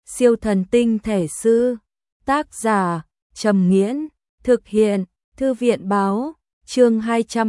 Siêu thần tinh thể sư. Tác giả Trầm Nghiễn. Thực hiện Thư viện báo. Chương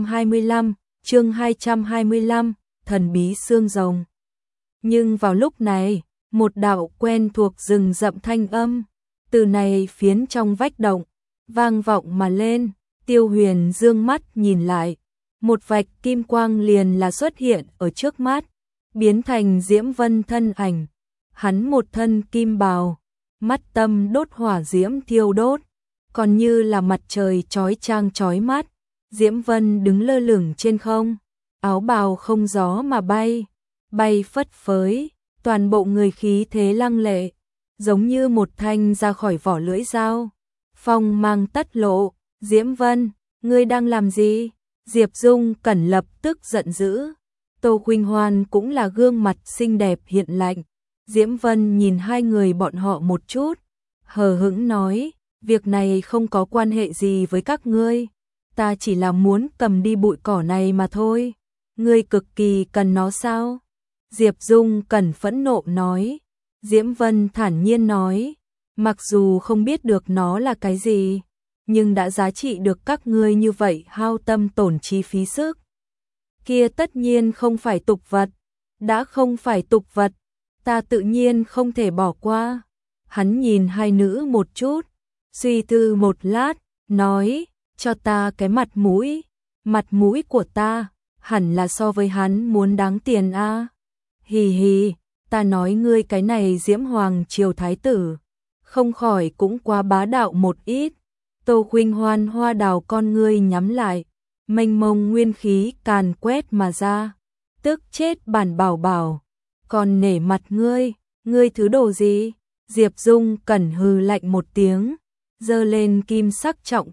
225, thần bí xương rồng. Nhưng vào lúc này, một đạo quen thuộc rừng rậm thanh âm, từ này phiến trong vách động, vang vọng mà lên. Tiêu Huyền dương mắt nhìn lại, một vạch kim quang liền là xuất hiện ở trước mắt, biến thành Diễm Vân thân ảnh. Hắn một thân kim bào, mắt tâm đốt hỏa diễm thiêu đốt, còn như là mặt trời chói chang chói mắt. Diễm Vân đứng lơ lửng trên không, áo bào không gió mà bay, bay phất phới, toàn bộ người khí thế lăng lệ, giống như một thanh ra khỏi vỏ lưỡi dao, phong mang tất lộ. Diễm Vân, ngươi đang làm gì? Diệp Dung Cẩn lập tức giận dữ. Tô Khuynh Hoan cũng là gương mặt xinh đẹp hiện lạnh. Diễm Vân nhìn hai người bọn họ một chút, hờ hững nói, việc này không có quan hệ gì với các ngươi, ta chỉ là muốn cầm đi bụi cỏ này mà thôi. Ngươi cực kỳ cần nó sao? Diệp Dung Cẩn phẫn nộ nói. Diễm Vân thản nhiên nói, mặc dù không biết được nó là cái gì, nhưng đã giá trị được các ngươi như vậy hao tâm tổn trí phí sức. Kia tất nhiên không phải tục vật, đã không phải tục vật, ta tự nhiên không thể bỏ qua. Hắn nhìn hai nữ một chút, suy tư một lát, nói, cho ta cái mặt mũi của ta, hẳn là so với hắn muốn đáng tiền a. Hì hì, ta nói ngươi cái này Diễm Hoàng triều thái tử, không khỏi cũng quá bá đạo một ít. Tô Khuynh Hoan hoa đào con ngươi nhắm lại, mênh mông nguyên khí càn quét mà ra, tức chết bản bảo bảo, còn nể mặt ngươi thứ đồ gì? Diệp Dung Cẩn hừ lạnh một tiếng, giơ lên kim sắc trọng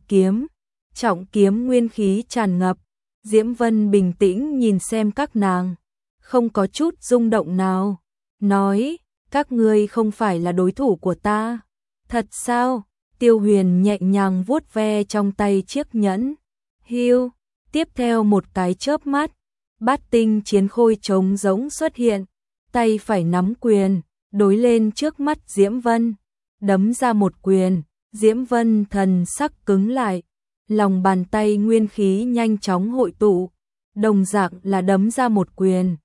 kiếm nguyên khí tràn ngập. Diễm Vân bình tĩnh nhìn xem các nàng, không có chút rung động nào, nói, các ngươi không phải là đối thủ của ta. Thật sao? Tiêu Huyền nhẹ nhàng vuốt ve trong tay chiếc nhẫn. Hiu, tiếp theo một cái chớp mắt, bát tinh chiến khôi trống rỗng xuất hiện, tay phải nắm quyền, đối lên trước mắt Diễm Vân, đấm ra một quyền. Diễm Vân thần sắc cứng lại, lòng bàn tay nguyên khí nhanh chóng hội tụ, đồng dạng là đấm ra một quyền.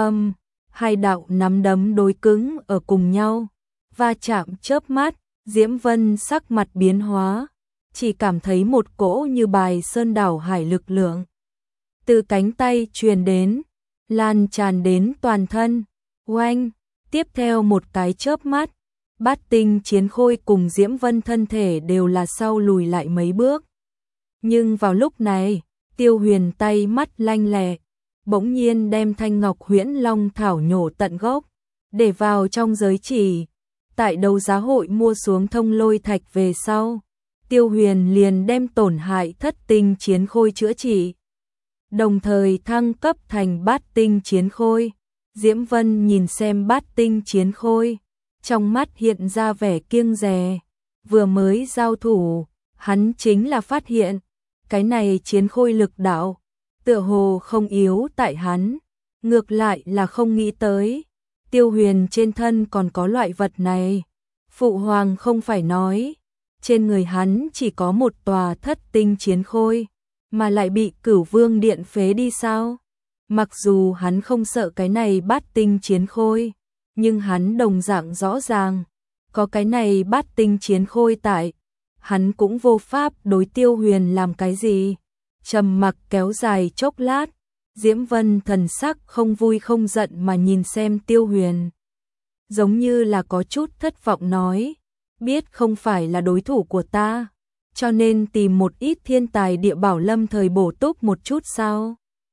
Hai đạo nắm đấm đối cứng ở cùng nhau, va chạm chớp mắt. Diễm Vân sắc mặt biến hóa, chỉ cảm thấy một cỗ như bài sơn đảo hải lực lượng từ cánh tay truyền đến, lan tràn đến toàn thân. Oanh, tiếp theo một cái chớp mắt, bát tinh chiến khôi cùng Diễm Vân thân thể đều là sau lùi lại mấy bước. Nhưng vào lúc này, Tiêu Huyền tay mắt lanh lẹ, bỗng nhiên đem thanh ngọc huyễn long thảo nhổ tận gốc, để vào trong giới chỉ. Tại đấu giá hội mua xuống thông lôi thạch về sau, Tiêu Huyền liền đem tổn hại thất tinh chiến khôi chữa trị, đồng thời thăng cấp thành bát tinh chiến khôi. Diễm Vân nhìn xem bát tinh chiến khôi, trong mắt hiện ra vẻ kiêng dè. Vừa mới giao thủ, hắn chính là phát hiện, cái này chiến khôi lực đạo, tựa hồ không yếu tại hắn, ngược lại là không nghĩ tới Tiêu Huyền trên thân còn có loại vật này. Phụ hoàng không phải nói, trên người hắn chỉ có một tòa thất tinh chiến khôi, mà lại bị Cửu Vương Điện phế đi sao? Mặc dù hắn không sợ cái này bát tinh chiến khôi, nhưng hắn đồng dạng rõ ràng, có cái này bát tinh chiến khôi tại, hắn cũng vô pháp đối Tiêu Huyền làm cái gì. Trầm mặc kéo dài chốc lát, Diễm Vân thần sắc không vui không giận mà nhìn xem Tiêu Huyền, giống như là có chút thất vọng nói, biết không phải là đối thủ của ta, cho nên tìm một ít thiên tài địa bảo lâm thời bổ túc một chút sao?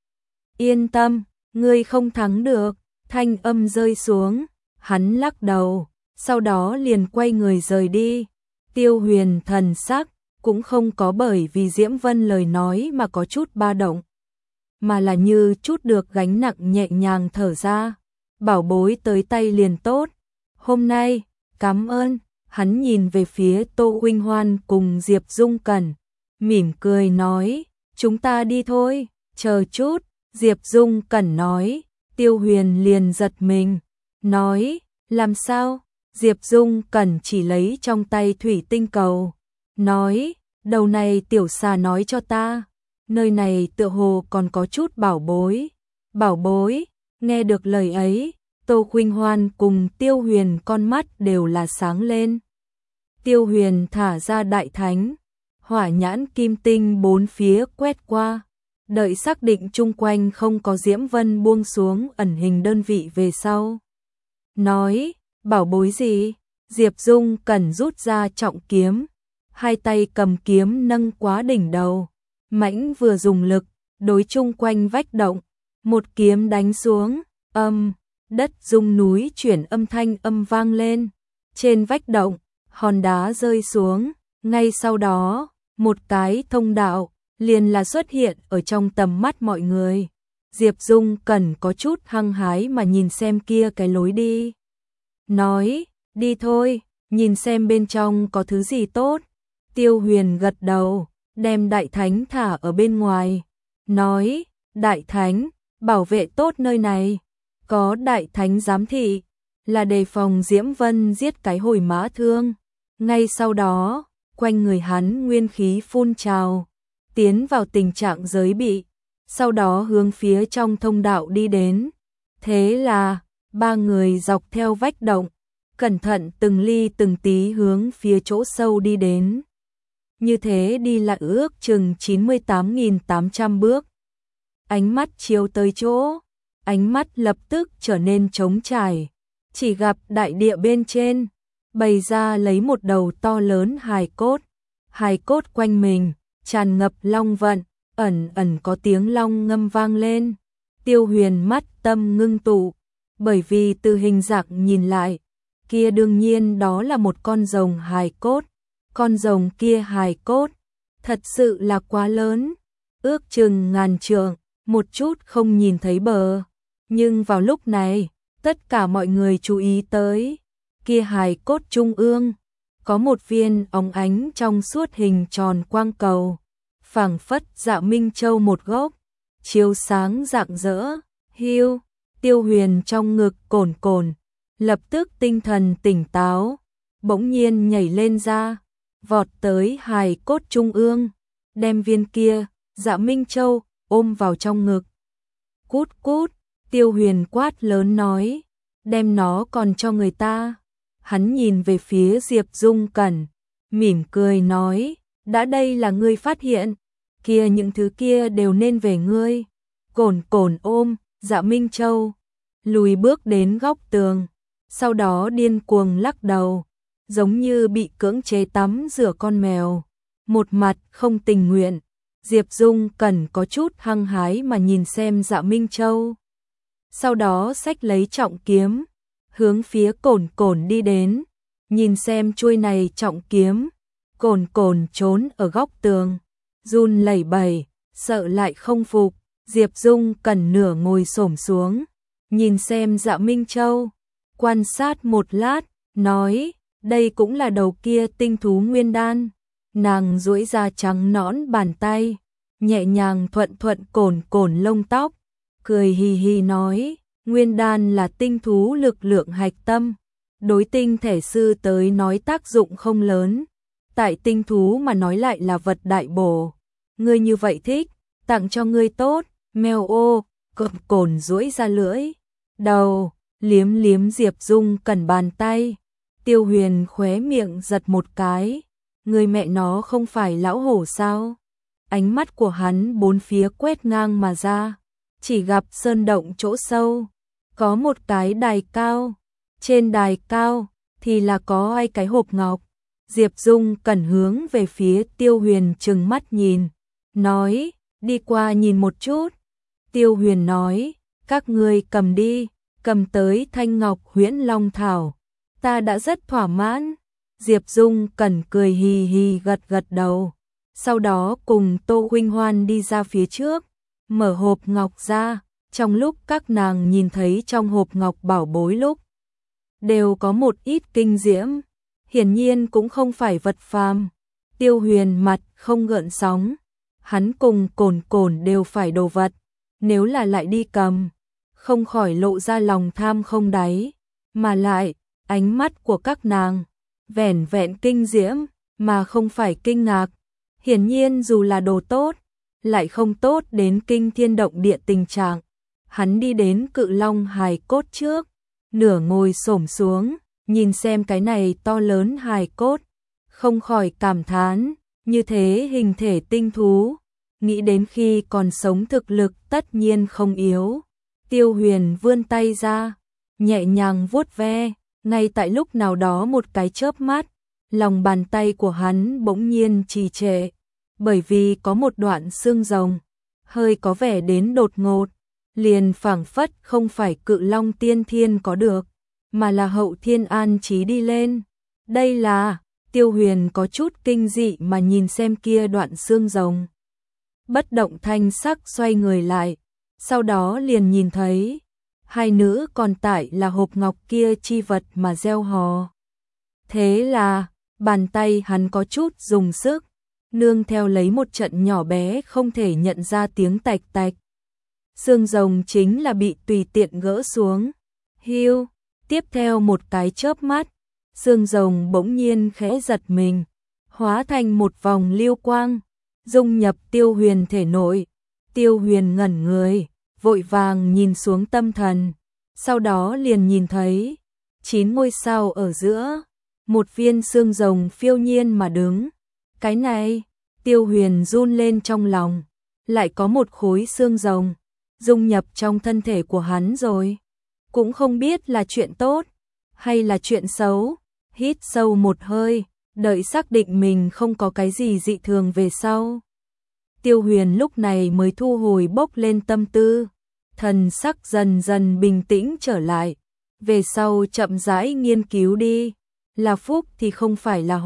Yên tâm, ngươi không thắng được. Thanh âm rơi xuống, hắn lắc đầu, sau đó liền quay người rời đi. Tiêu Huyền thần sắc cũng không có bởi vì Diễm Vân lời nói mà có chút ba động, mà là như chút được gánh nặng nhẹ nhàng thở ra. Bảo bối tới tay liền tốt. Hôm nay, cảm ơn. Hắn nhìn về phía Tô Khuynh Hoan cùng Diệp Dung Cẩn, mỉm cười nói, chúng ta đi thôi. Chờ chút, Diệp Dung Cẩn nói. Tiêu Huyền liền giật mình, nói, làm sao? Diệp Dung Cẩn chỉ lấy trong tay thủy tinh cầu, nói, đầu này tiểu xà nói cho ta, nơi này tựa hồ còn có chút bảo bối. Bảo bối, nghe được lời ấy, Tô Khuynh Hoan cùng Tiêu Huyền con mắt đều là sáng lên. Tiêu Huyền thả ra đại thánh, hỏa nhãn kim tinh bốn phía quét qua, đợi xác định chung quanh không có diễm vân buông xuống ẩn hình đơn vị về sau. Nói, bảo bối gì? Diệp Dung Cẩn rút ra trọng kiếm, hai tay cầm kiếm nâng quá đỉnh đầu, mãnh vừa dùng lực, đối chung quanh vách động, một kiếm đánh xuống, đất rung núi chuyển âm thanh vang lên, trên vách động, hòn đá rơi xuống, ngay sau đó, một cái thông đạo, liền là xuất hiện ở trong tầm mắt mọi người. Diệp Dung Cẩn có chút hăng hái mà nhìn xem kia cái lối đi. Nói, đi thôi, nhìn xem bên trong có thứ gì tốt. Tiêu Huyền gật đầu, đem đại thánh thả ở bên ngoài. Nói, đại thánh, bảo vệ tốt nơi này. Có đại thánh giám thị, là đề phòng Diễm Vân giết cái hồi mã thương. Ngay sau đó, quanh người hắn nguyên khí phun trào, tiến vào tình trạng giới bị, sau đó hướng phía trong thông đạo đi đến. Thế là, ba người dọc theo vách động, cẩn thận từng ly từng tí hướng phía chỗ sâu đi đến. Như thế đi lại ước chừng 98.800 bước. Ánh mắt chiếu tới chỗ, ánh mắt lập tức trở nên trống trải, chỉ gặp đại địa bên trên, bày ra lấy một đầu to lớn hài cốt quanh mình, tràn ngập long vận, ẩn ẩn có tiếng long ngâm vang lên. Tiêu Huyền mắt tâm ngưng tụ, bởi vì từ hình dạng nhìn lại, kia đương nhiên đó là một con rồng hài cốt, con rồng kia hài cốt, thật sự là quá lớn, ước chừng ngàn trượng, một chút không nhìn thấy bờ. Nhưng vào lúc này, tất cả mọi người chú ý tới, kia hài cốt trung ương, có một viên óng ánh trong suốt hình tròn quang cầu, phảng phất Dạ Minh Châu một gốc, chiếu sáng rạng rỡ. Hiu, Tiêu Huyền trong ngực cồn cồn, lập tức tinh thần tỉnh táo, bỗng nhiên nhảy lên ra, vọt tới hài cốt trung ương, đem viên kia Dạ Minh Châu ôm vào trong ngực. Cút cút, Tiêu Huyền quát lớn nói, đem nó còn cho người ta. Hắn nhìn về phía Diệp Dung Cẩn, mỉm cười nói, đã đây là ngươi phát hiện, kia những thứ kia đều nên về ngươi. Cồn cồn ôm Dạ Minh Châu, lùi bước đến góc tường, sau đó điên cuồng lắc đầu, giống như bị cưỡng chế tắm rửa con mèo, một mặt không tình nguyện. Diệp Dung Cẩn có chút hăng hái mà nhìn xem Dạ Minh Châu, sau đó xách lấy trọng kiếm, hướng phía cồn cồn đi đến, nhìn xem chuôi này trọng kiếm. Cồn cồn trốn ở góc tường, run lẩy bẩy, sợ lại không phục. Diệp Dung Cẩn nửa ngồi xổm xuống, nhìn xem Dạ Minh Châu, quan sát một lát, nói, đây cũng là đầu kia tinh thú nguyên đan. Nàng duỗi ra trắng nõn bàn tay, nhẹ nhàng thuận thuận cồn cồn lông tóc, cười hì hì nói, nguyên đan là tinh thú lực lượng hạch tâm, đối tinh thể sư tới nói tác dụng không lớn, tại tinh thú mà nói lại là vật đại bổ. Ngươi như vậy thích, tặng cho ngươi tốt. Mèo ô, cồn duỗi ra lưỡi, đầu, liếm liếm Diệp Dung Cẩn bàn tay. Tiêu Huyền khóe miệng giật một cái, người mẹ nó không phải lão hổ sao? Ánh mắt của hắn bốn phía quét ngang mà ra, chỉ gặp sơn động chỗ sâu, có một cái đài cao, trên đài cao thì là có hai cái hộp ngọc. Diệp Dung Cẩn hướng về phía Tiêu Huyền trừng mắt nhìn, nói, đi qua nhìn một chút. Tiêu Huyền nói, các ngươi cầm đi, cầm tới thanh ngọc huyễn long thảo, ta đã rất thỏa mãn. Diệp Dung Cẩn cười hì hì gật gật đầu, sau đó cùng Tô Khuynh Hoan đi ra phía trước, mở hộp ngọc ra. Trong lúc các nàng nhìn thấy trong hộp ngọc bảo bối lúc, đều có một ít kinh diễm, hiển nhiên cũng không phải vật phàm. Tiêu Huyền mặt không gợn sóng, hắn cùng cồn cồn đều phải đồ vật, nếu là lại đi cầm, không khỏi lộ ra lòng tham không đáy, mà lại, ánh mắt của các nàng vẻn vẹn kinh diễm mà không phải kinh ngạc. Hiển nhiên dù là đồ tốt, lại không tốt đến kinh thiên động địa tình trạng. Hắn đi đến Cự Long hài cốt trước, nửa ngồi xổm xuống, nhìn xem cái này to lớn hài cốt, không khỏi cảm thán, như thế hình thể tinh thú, nghĩ đến khi còn sống thực lực tất nhiên không yếu. Tiêu Huyền vươn tay ra, nhẹ nhàng vuốt ve, ngay tại lúc nào đó một cái chớp mắt, lòng bàn tay của hắn bỗng nhiên trì trệ, bởi vì có một đoạn xương rồng, hơi có vẻ đến đột ngột, liền phảng phất không phải Cự Long tiên thiên có được, mà là Hậu Thiên an trí đi lên. Đây là, Tiêu Huyền có chút kinh dị mà nhìn xem kia đoạn xương rồng. Bất động thanh sắc xoay người lại, sau đó liền nhìn thấy hai nữ còn tại là hộp ngọc kia chi vật mà gieo hò. Thế là, bàn tay hắn có chút dùng sức, nương theo lấy một trận nhỏ bé không thể nhận ra tiếng tạch tạch. Xương rồng chính là bị tùy tiện gỡ xuống. Hiu, tiếp theo một cái chớp mắt, xương rồng bỗng nhiên khẽ giật mình, hóa thành một vòng lưu quang, dung nhập Tiêu Huyền thể nội. Tiêu Huyền ngẩn người, vội vàng nhìn xuống tâm thần, sau đó liền nhìn thấy 9 ngôi sao ở giữa, một viên xương rồng phiêu nhiên mà đứng. Cái này, Tiêu Huyền run lên trong lòng, lại có một khối xương rồng dung nhập trong thân thể của hắn rồi. Cũng không biết là chuyện tốt hay là chuyện xấu. Hít sâu một hơi, đợi xác định mình không có cái gì dị thường về sau, Tiêu Huyền lúc này mới thu hồi bốc lên tâm tư, thần sắc dần dần bình tĩnh trở lại. Về sau chậm rãi nghiên cứu đi, là phúc thì không phải là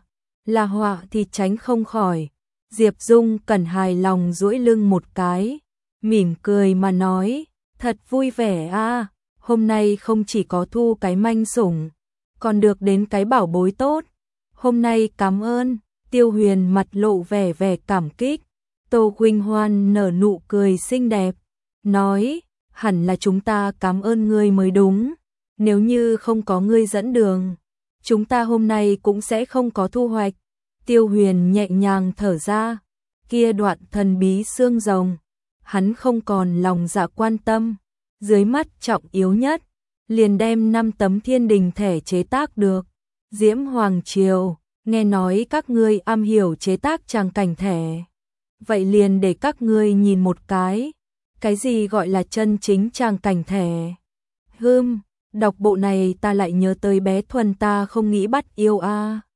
họa thì tránh không khỏi. Diệp Dung Cẩn hài lòng duỗi lưng một cái, mỉm cười mà nói, thật vui vẻ a, hôm nay không chỉ có thu cái manh sủng, còn được đến cái bảo bối tốt. Hôm nay cảm ơn. Tiêu Huyền mặt lộ vẻ vẻ cảm kích. Tô Khuynh Hoan nở nụ cười xinh đẹp, nói, hẳn là chúng ta cảm ơn ngươi mới đúng. Nếu như không có ngươi dẫn đường, chúng ta hôm nay cũng sẽ không có thu hoạch. Tiêu Huyền nhẹ nhàng thở ra, kia đoạn thần bí xương rồng, hắn không còn lòng dạ quan tâm. Dưới mắt trọng yếu nhất, liền đem 5 tấm thiên đình thẻ chế tác được. Diễm Hoàng Triều, nghe nói các ngươi am hiểu chế tác tràng cảnh thẻ. Vậy liền để các ngươi nhìn một cái gì gọi là chân chính tràng cảnh thẻ. Đọc bộ này ta lại nhớ tới bé Thuần ta không nghĩ bắt yêu a.